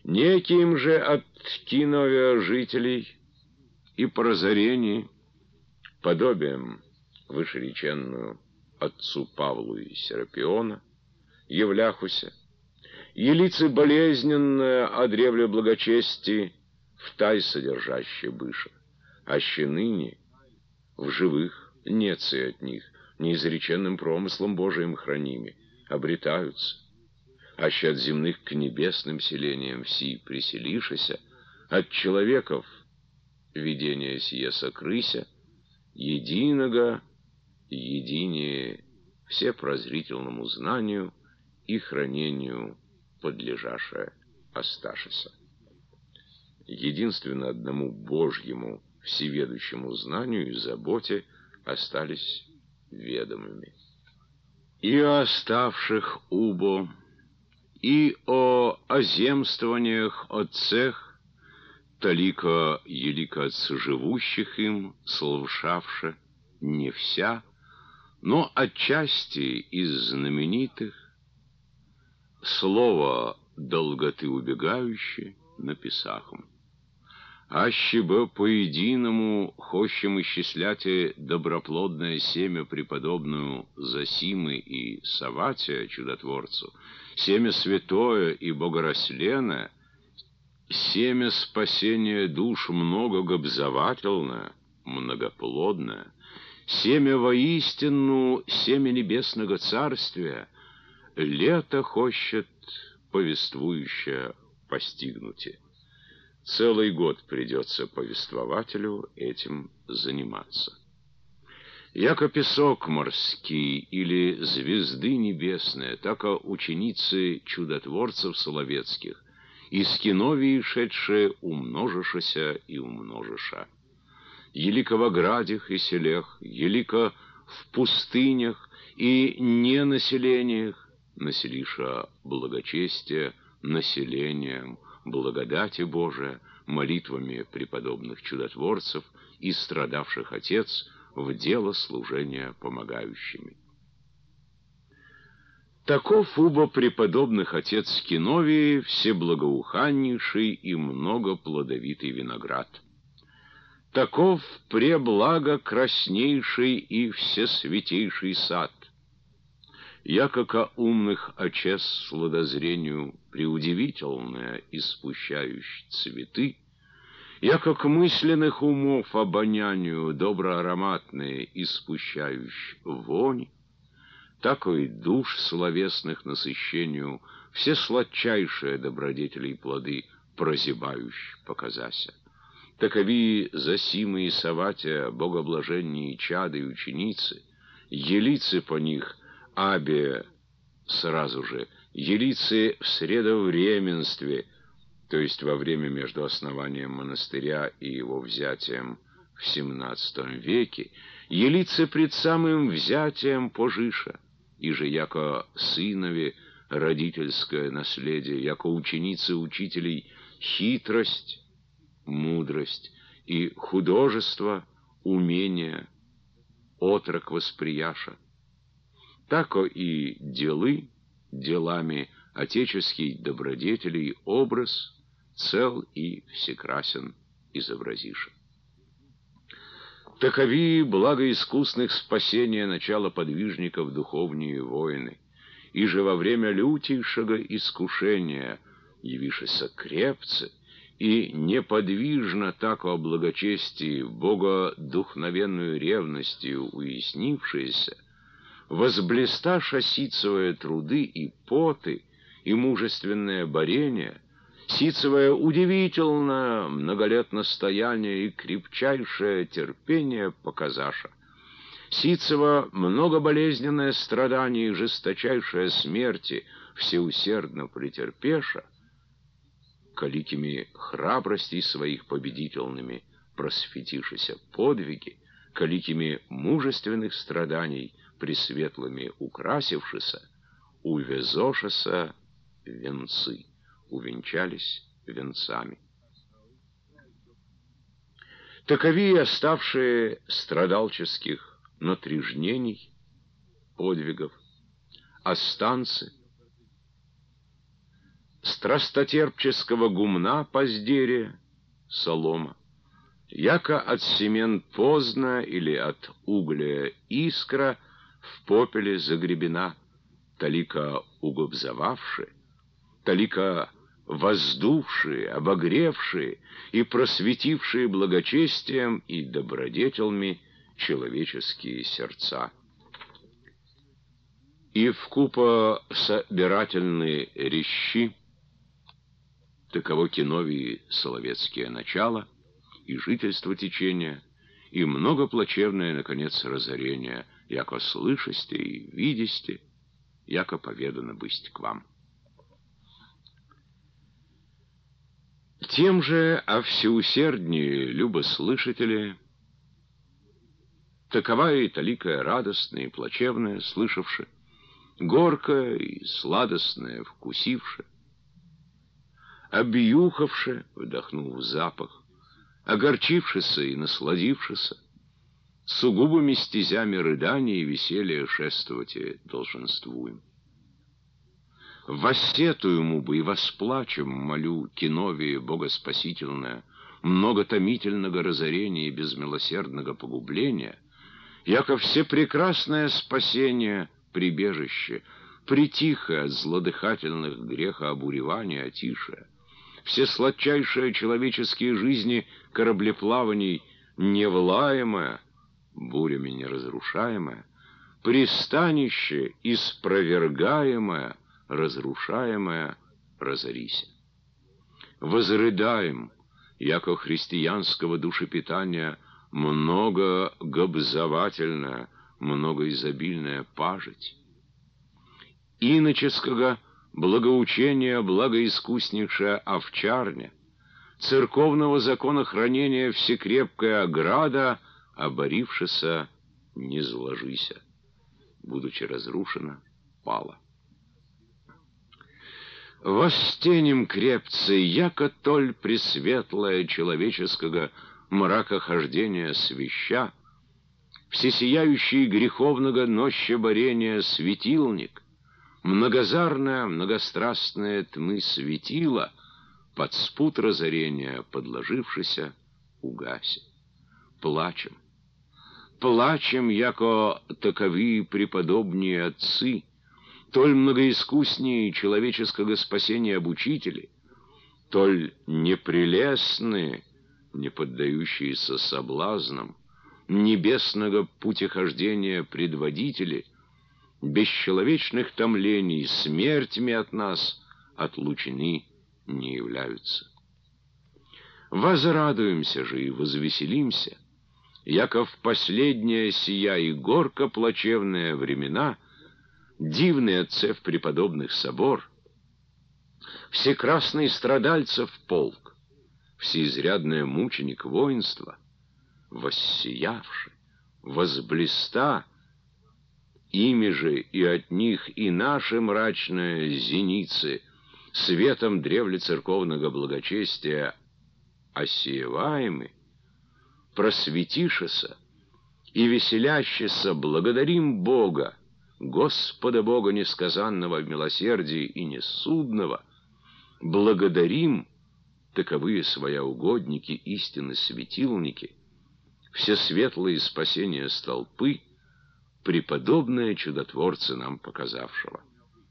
Неким же от Киновия жителей и по разорении, подобием вышереченную отцу Павлу и Серапиона, являхуся, елицы болезненная о древле благочестии, втай содержащие быша, аще ныне в живых нецы от них, неизреченным промыслом Божиим храними, обретаются, аще от земных к небесным селениям вси приселишися, от человеков видение сие сокрыся, единого, единее все прозрительному знанию и хранению подлежаше осташися. Единственно одному Божьему всеведущему знанию и заботе остались ведомыми. И о оставших убо, и о оземствованиях отцех, толико елико от соживущих им, слышавши, не вся, но отчасти из знаменитых, слово долготы убегающее написахом. Аще бы по-единому хощем исчисляте доброплодное семя преподобную Зосимы и Саватия чудотворцу, семя святое и богорасленное, семя спасения душ многогобзовательное, многоплодное, семя воистину, семя небесного царствия, лето хощет повествующее постигнуте. Целый год придется повествователю этим заниматься. Яко песок морский или звезды небесные, так и ученицы чудотворцев соловецких, из Киновии шедшие умножишася и умножиша. Елико во градях и селях, елико в пустынях и ненаселениях, населиша благочестие населением, благодати Божия, молитвами преподобных чудотворцев и страдавших отец в дело служения помогающими. Таков убо преподобных отец Киновии всеблагоуханнейший и многоплодовитый виноград. Таков преблаго краснейший и всесвятейший сад. Яко ко умных очес сладозрению преудивительное испущающий цветы, яко к мысленных умов обонянию доброароматные испущающий вони, так и душ словесных насыщению все сладчайшие добродетели и плоды прозябающий показася. Такови Зосимы и Саватия, богоблаженние чады и ученицы, елицы по них абе сразу же, елицы в средовременстве, то есть во время между основанием монастыря и его взятием в XVII веке, елицы пред самым взятием пожиша, и же яко сынове родительское наследие, яко ученицы учителей хитрость, мудрость и художество, умение, отрок восприяша. Тако и делами отеческих добродетелей образ цел и всекрасен изобразиша. Такови благоискусных спасения начала подвижников духовнее воины, и же во время лютейшего искушения явишися крепцы, и неподвижно так о благочестии, богодухновенную ревностью уяснившиеся, возблисташа ситцевые труды и поты, и мужественное борение, ситцевое удивительное многолетное стояние и крепчайшее терпение показаша, ситцево многоболезненное страдание и жесточайшее смерти всеусердно претерпеша, каликими храбростей своих победительными просветившися подвиги, каликими мужественных страданий пресветлыми украсившися, увезошися венцы, увенчались венцами. Такови оставшие страдалческих натрежнений, подвигов, останцы, страстотерпческого гумна поздере солома, яко от семен поздно или от угля искра в попеле загребена, талика угобзававши, талика воздувшие, обогревшие и просветившие благочестием и добродетельми человеческие сердца. И вкупо собирательные рещи, таково киновии соловецкие начала, и жительство течения, и много плачевное, наконец, разорение, яко слышасте и видисте, яко поведано бысть к вам. Тем же, а всеусерднее любослышатели, такова и таликая радостная и плачевная, слышавши, горькая и сладостная, вкусивши, объюхавши, вдохнув запах, огорчившися и насладившися, сугубыми стезями рыдания и веселья шествовать долженствуем. Воссетуему бы и восплачем, молю, киновие богоспасительное, многотомительного разорения и безмилосердного погубления, яко всепрекрасное спасение, прибежище, притихо от злодыхательных греха обуревания отише, все сладчайшие человеческие жизни кораблеплаваний невлаемое, бурями неразрушаемое, пристанище испровергаемое, разрушаемое, разорися. Возрыдаем, яко христианского душепитания многогобзовательная, многоизобильная пажить. Иноческого благоучения благоискуснейшая овчарня, церковного закона хранения всекрепкая ограда, оборившися не зложися, будучи разрушена, пала. Восстенем крепцы, яко толь пресветлое человеческого мракохождения свеща, всесияющий греховного нощеборения светильник, многозарная, многострастная тьмы светила, под спут разорения подложившися, угася. Плачем, плачем, яко таковы преподобные отцы, толь многоискуснее человеческого спасения обучители, толь непрелестные, не поддающиеся соблазнам, небесного путехождения предводители, бесчеловечных томлений, смертями от нас отлучены не являются. Возрадуемся же и возвеселимся, яко в последние сия и горко плачевные времена дивный отцев преподобных собор, всекрасный страдальцев полк, всеизрядное мученик воинства, воссиявши, возблиста, ими же и от них и наши мрачные зеницы светом древле церковного благочестия осееваемы, просветишеся и веселящеся благодарим Бога, Господа Бога несказанного в милосердии и несудного, благодарим, таковые своя угодники, истины светилники, все светлые спасения столпы, преподобные чудотворцы нам показавшего.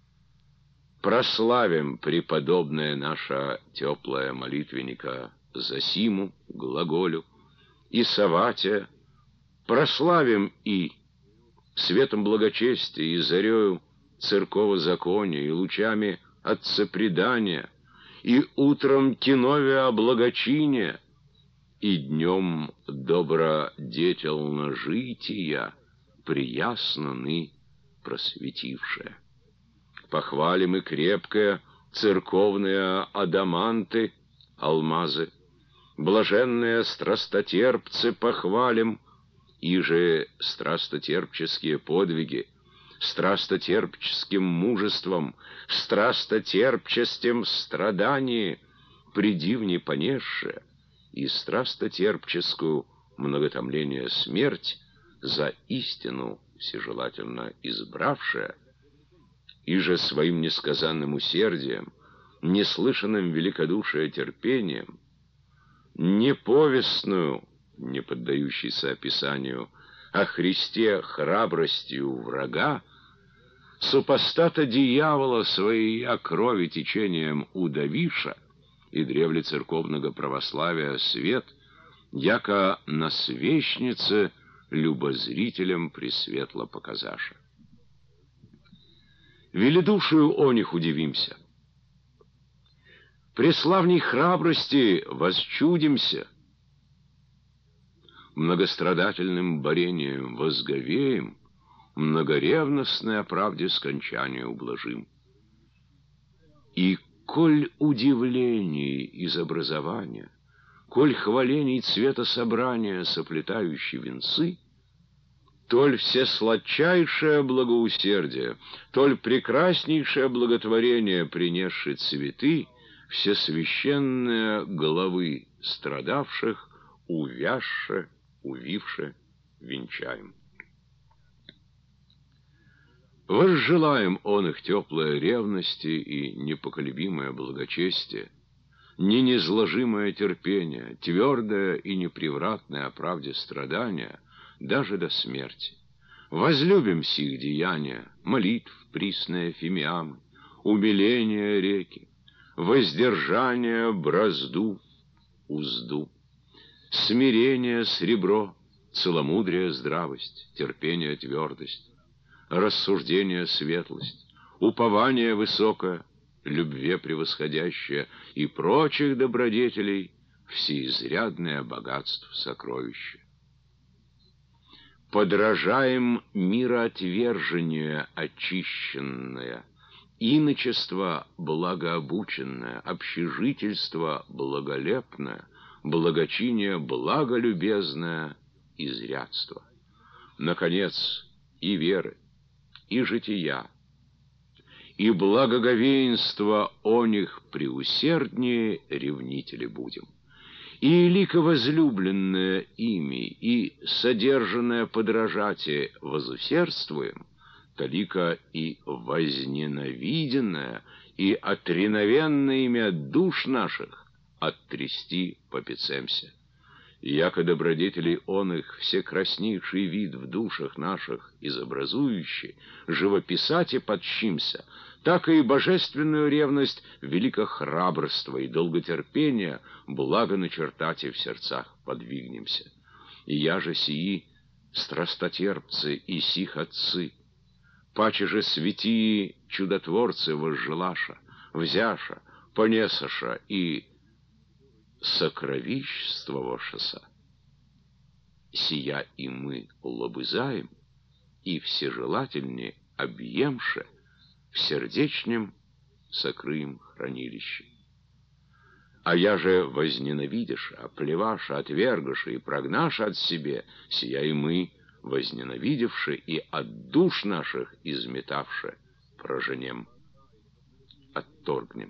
Прославим преподобное наша теплая молитвенника Зосиму, глаголю, и Саватия, прославим и светом благочестия, и зарею церковозакония, и лучами отцепредания, и утром киновия благочиния, и днем добродетельно жития, приясно ны просветившее. Похвалим и крепкое церковные адаманты, алмазы, блаженные страстотерпцы похвалим, и же страстотерпческие подвиги, страстотерпческим мужеством, страстотерпчестем страдании, предивне понесшее, и страстотерпческую многотомление смерть за истину всежелательно избравшая, и же своим несказанным усердием, неслышанным великодушия терпением, неповестную, не поддающейся описанию, о Христе храбростью врага, супостата дьявола своей крови течением удавиша, и древле церковного православия свет, яко на свечнице любозрителям пресветло показаша. Велидушию о них удивимся, преславней храбрости восчудимся, многострадательным борением возговеем, многоревностной о правде скончанию ублажим. И коль удивлений из образования, коль хвалений цвета собрания соплетающие венцы, толь всесладчайшее благоусердие, толь прекраснейшее благотворение, принесши цветы, всесвященные головы страдавших, увязше, увивше, венчаем. Возжелаем он их теплой ревности и непоколебимое благочестие, не низложимое терпение, твердое и непревратное о правде страдания, даже до смерти. Возлюбим сих деяния, молитв присные фимиамы, умиления реки, воздержание бразду, узду, смирение сребро, целомудрие здравость, терпение твердость, рассуждение светлость, упование высокое, любве превосходящее и прочих добродетелей всеизрядное богатство сокровище. Подражаем мироотвержению очищенное, иночество благообученное, общежительство благолепное, благочиние благолюбезное, изрядство. Наконец, и веры, и жития, и благоговеинство о них преусерднее ревнители будем. И лико возлюбленное ими, и содержанное подражатие возусердствуем, толико и возненавиденное, и отреновенное имя душ наших оттрясти попецемся. Яко добродетелей он их всекраснейший вид в душах наших изобразующий, живописать и подщимся, так и божественную ревность великохрабрства и долготерпения благо начертать и в сердцах подвигнемся. И я же сии страстотерпцы и сих отцы, паче же святии чудотворцы возжелаша, взяша, понесаша и сокровиществовавшеся, сия и мы лобызаем, и всежелательне объемше в сердечнем сокрыем хранилище. А я же возненавидиша, оплеваша, отвергаша и прогнаша от себе, сия и мы, возненавидевши и от душ наших изметавши, проженем, отторгнем.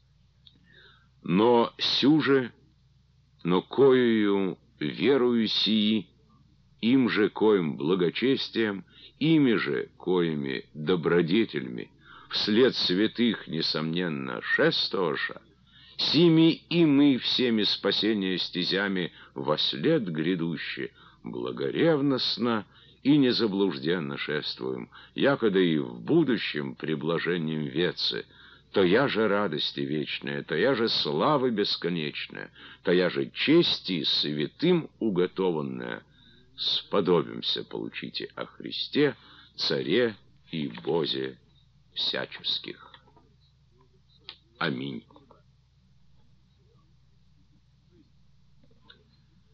Но сюже, но коею верую сии, им же коим благочестием, ими же коими добродетельми, вслед святых, несомненно, шествовавша, сими и мы всеми спасения стезями вослед грядуще, благоревностно и незаблужденно шествуем, якода и в будущем при блаженнем веце, то я же радости вечная, то я же славы бесконечная, то я же чести святым уготованная, сподобимся получите о Христе, Царе и Бозе всяческих. Аминь.